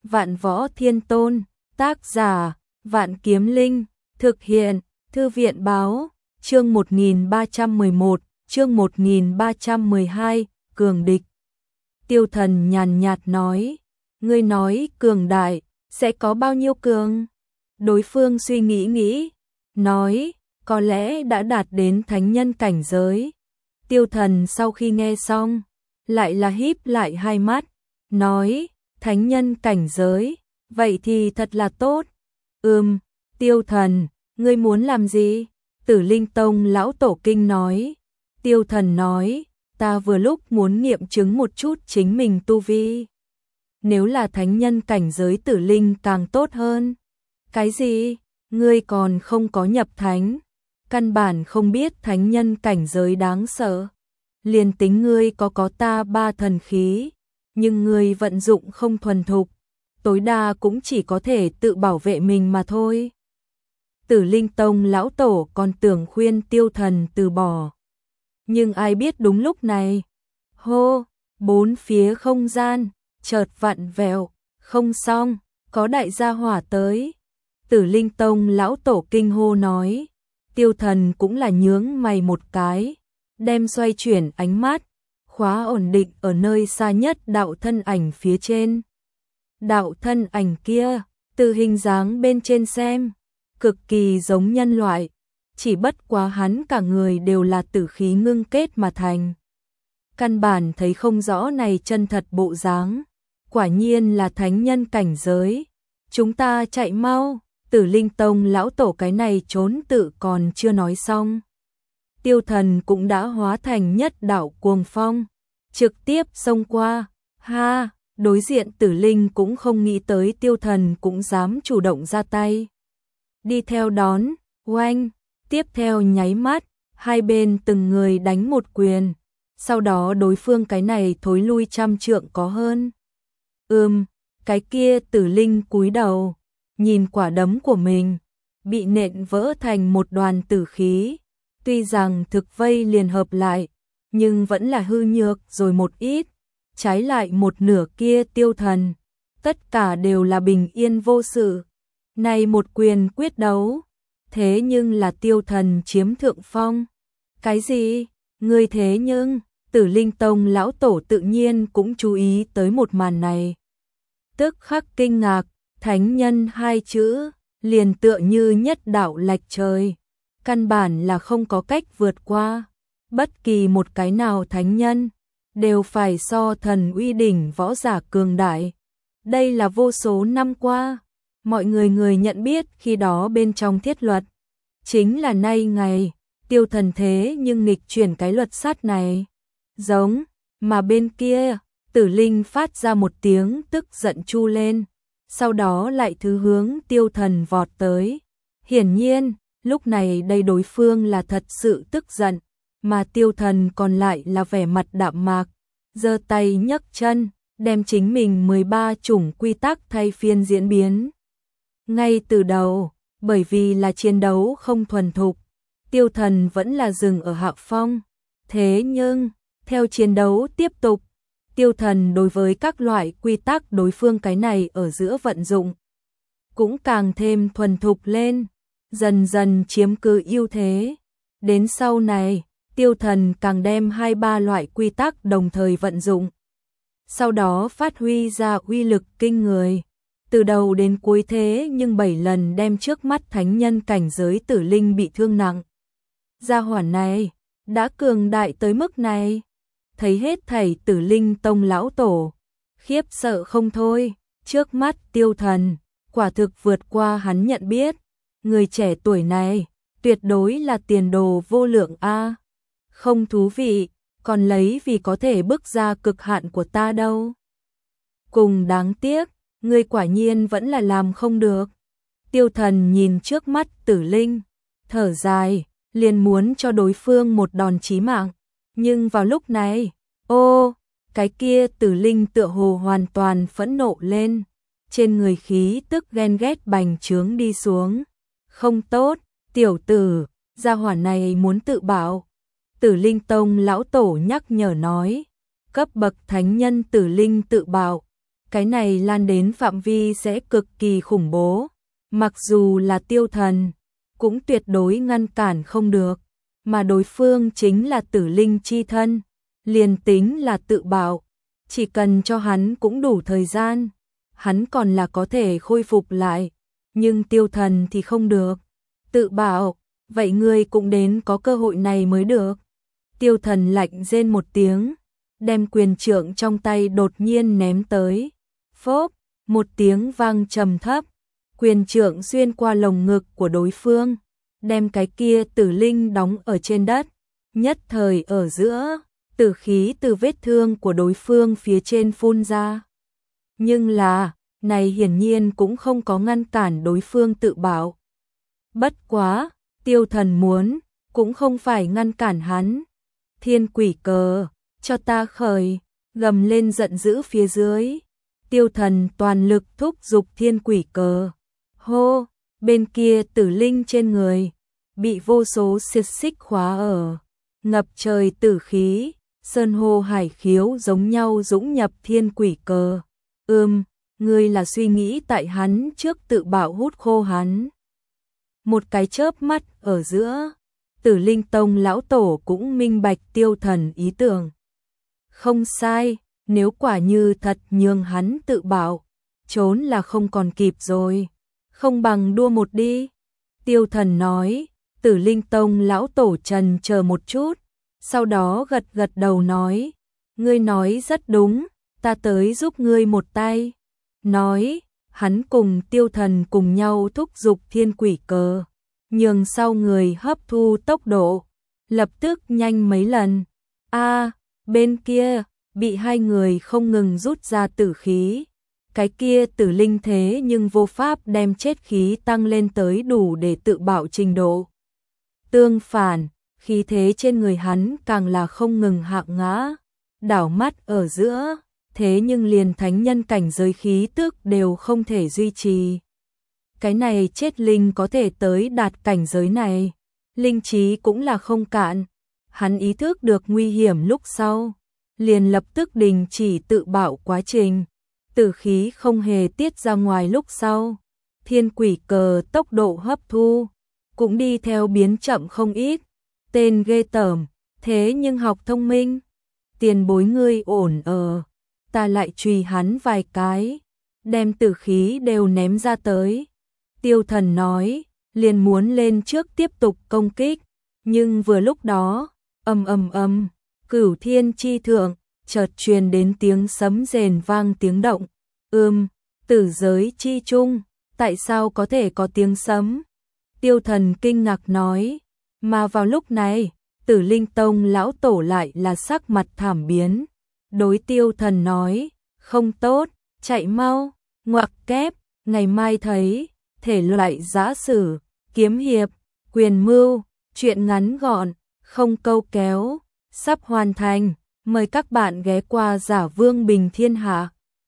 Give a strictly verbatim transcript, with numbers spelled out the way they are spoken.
Vạn Võ Thiên Tôn, tác giả, Vạn Kiếm Linh, thực hiện, Thư viện báo, chương một nghìn ba trăm mười một, chương một nghìn ba trăm mười hai, cường địch. Tiêu Thần nhàn nhạt nói, ngươi nói cường đại, sẽ có bao nhiêu cường? Đối phương suy nghĩ nghĩ, nói, có lẽ đã đạt đến thánh nhân cảnh giới. Tiêu Thần sau khi nghe xong, lại là híp lại hai mắt, nói, thánh nhân cảnh giới, vậy thì thật là tốt. Ừm, Tiêu Thần, ngươi muốn làm gì? Tử Linh Tông lão tổ kinh nói. Tiêu Thần nói, ta vừa lúc muốn nghiệm chứng một chút chính mình tu vi. Nếu là thánh nhân cảnh giới Tử Linh càng tốt hơn. Cái gì? Ngươi còn không có nhập thánh, căn bản không biết thánh nhân cảnh giới đáng sợ. Liền tính ngươi có có ta ba thần khí, nhưng ngươi vận dụng không thuần thục, tối đa cũng chỉ có thể tự bảo vệ mình mà thôi. Tử Linh Tông lão tổ còn tưởng khuyên Tiêu Thần từ bỏ. Nhưng ai biết đúng lúc này, hô, bốn phía không gian, chợt vặn vẹo, không xong, có đại gia hỏa tới. Tử Linh Tông lão tổ kinh hô nói, Tiêu Thần cũng là nhướng mày một cái, đem xoay chuyển ánh mắt, khóa ổn định ở nơi xa nhất đạo thân ảnh phía trên. Đạo thân ảnh kia, từ hình dáng bên trên xem, cực kỳ giống nhân loại, chỉ bất quá hắn cả người đều là tử khí ngưng kết mà thành. Căn bản thấy không rõ này chân thật bộ dáng, quả nhiên là thánh nhân cảnh giới. Chúng ta chạy mau. Tử Linh Tông lão tổ cái này trốn tự còn chưa nói xong. Tiêu Thần cũng đã hóa thành nhất đạo cuồng phong, trực tiếp xông qua. Ha, đối diện Tử Linh cũng không nghĩ tới Tiêu Thần cũng dám chủ động ra tay. Đi theo đón, oanh, tiếp theo nháy mắt, hai bên từng người đánh một quyền. Sau đó đối phương cái này thối lui trăm trượng có hơn. Ừm, cái kia Tử Linh cúi đầu, nhìn quả đấm của mình, bị nện vỡ thành một đoàn tử khí. Tuy rằng thực vây liền hợp lại, nhưng vẫn là hư nhược rồi một ít. Trái lại một nửa kia Tiêu Thần, tất cả đều là bình yên vô sự. Này một quyền quyết đấu, thế nhưng là Tiêu Thần chiếm thượng phong. Cái gì? Ngươi thế nhưng, Tử Linh Tông lão tổ tự nhiên cũng chú ý tới một màn này. Tức khắc kinh ngạc. Thánh nhân hai chữ, liền tựa như nhất đạo lệch trời, căn bản là không có cách vượt qua. Bất kỳ một cái nào thánh nhân, đều phải so thần uy đỉnh võ giả cường đại. Đây là vô số năm qua, mọi người người nhận biết khi đó bên trong thiết luật. Chính là nay ngày, Tiêu Thần thế nhưng nghịch chuyển cái luật sát này. Giống, mà bên kia, Tử Linh phát ra một tiếng tức giận chu lên. Sau đó lại thứ hướng Tiêu Thần vọt tới. Hiển nhiên, lúc này đây đối phương là thật sự tức giận, mà Tiêu Thần còn lại là vẻ mặt đạm mạc, giơ tay nhấc chân, đem chính mình mười ba chủng quy tắc thay phiên diễn biến. Ngay từ đầu, bởi vì là chiến đấu không thuần thục, Tiêu Thần vẫn là dừng ở hạ phong. Thế nhưng, theo chiến đấu tiếp tục, Tiêu Thần đối với các loại quy tắc đối phương cái này ở giữa vận dụng cũng càng thêm thuần thục lên, dần dần chiếm cứ ưu thế. Đến sau này, Tiêu Thần càng đem hai ba loại quy tắc đồng thời vận dụng, sau đó phát huy ra uy lực kinh người. Từ đầu đến cuối thế nhưng bảy lần đem trước mắt thánh nhân cảnh giới Tử Linh bị thương nặng. Gia hỏa này, đã cường đại tới mức này. Thấy hết thảy Tử Linh Tông lão tổ, khiếp sợ không thôi. Trước mắt Tiêu Thần, quả thực vượt qua hắn nhận biết. Người trẻ tuổi này, tuyệt đối là tiền đồ vô lượng a. Không thú vị, còn lấy vì có thể bước ra cực hạn của ta đâu. Cùng đáng tiếc, người quả nhiên vẫn là làm không được. Tiêu Thần nhìn trước mắt Tử Linh, thở dài, liền muốn cho đối phương một đòn chí mạng. Nhưng vào lúc này, ô, cái kia Tử Linh tựa hồ hoàn toàn phẫn nộ lên, trên người khí tức ghen ghét bành trướng đi xuống. Không tốt, tiểu tử, gia hỏa này muốn tự bảo. Tử Linh Tông lão tổ nhắc nhở nói, cấp bậc thánh nhân Tử Linh tự bảo, Cái này lan đến phạm vi sẽ cực kỳ khủng bố, mặc dù là tiêu thần, cũng tuyệt đối ngăn cản không được, mà đối phương chính là tử linh chi thân, liền tính là tự bạo, chỉ cần cho hắn cũng đủ thời gian, hắn còn là có thể khôi phục lại, nhưng tiêu thần thì không được. Tự bạo, vậy ngươi cũng đến có cơ hội này mới được. Tiêu thần lạnh rên một tiếng, đem quyền trượng trong tay đột nhiên ném tới. Phốp, một tiếng vang trầm thấp, quyền trượng xuyên qua lồng ngực của đối phương, đem cái kia tử linh đóng ở trên đất, nhất thời ở giữa, tử khí từ vết thương của đối phương phía trên phun ra. Nhưng là, này hiển nhiên cũng không có ngăn cản đối phương tự bạo. Bất quá, tiêu thần muốn, cũng không phải ngăn cản hắn. Thiên quỷ cờ, cho ta khởi, gầm lên giận dữ phía dưới. Tiêu thần toàn lực thúc giục thiên quỷ cờ. Hô, bên kia tử linh trên người, bị vô số xiết xích khóa ở. Ngập trời tử khí, sơn hô hải khiếu giống nhau dũng nhập thiên quỷ cờ. Ưm, ngươi là suy nghĩ tại hắn trước tự bạo hút khô hắn. Một cái chớp mắt ở giữa, Tử Linh Tông lão tổ cũng minh bạch tiêu thần ý tưởng. Không sai, nếu quả như thật nhường hắn tự bạo, trốn là không còn kịp rồi, không bằng đua một đi. Tiêu thần nói, Tử Linh Tông lão tổ trần chờ một chút, sau đó gật gật đầu nói, ngươi nói rất đúng, ta tới giúp ngươi một tay. Nói, hắn cùng tiêu thần cùng nhau thúc giục thiên quỷ cờ, nhường sau người hấp thu tốc độ, lập tức nhanh mấy lần. A, bên kia, bị hai người không ngừng rút ra tử khí. Cái kia tử linh thế nhưng vô pháp đem chết khí tăng lên tới đủ để tự bạo trình độ. Tương phản, khí thế trên người hắn càng là không ngừng hạng ngã, đảo mắt ở giữa, thế nhưng liền thánh nhân cảnh giới khí tức đều không thể duy trì. Cái này chết linh có thể tới đạt cảnh giới này, linh trí cũng là không cạn. Hắn ý thức được nguy hiểm lúc sau, liền lập tức đình chỉ tự bạo quá trình. Tử khí không hề tiết ra ngoài lúc sau, thiên quỷ cờ tốc độ hấp thu cũng đi theo biến chậm không ít. Tên ghê tởm, thế nhưng học thông minh. Tiền bối ngươi ổn ở, ta lại truy hắn vài cái, đem tử khí đều ném ra tới. Tiêu thần nói, liền muốn lên trước tiếp tục công kích, nhưng vừa lúc đó, ầm ầm ầm, cửu thiên chi thượng, chợt truyền đến tiếng sấm rền vang tiếng động. Ừm, tử giới chi chung, tại sao có thể có tiếng sấm? Tiêu thần kinh ngạc nói, mà vào lúc này, Tử Linh Tông lão tổ lại là sắc mặt thảm biến. Đối tiêu thần nói, không tốt, chạy mau, ngoặc kép, ngày mai thấy, thể loại giã sử, kiếm hiệp, quyền mưu, truyện ngắn gọn, không câu kéo, sắp hoàn thành, mời các bạn ghé qua Giả Vương Bình Thiên Hạ.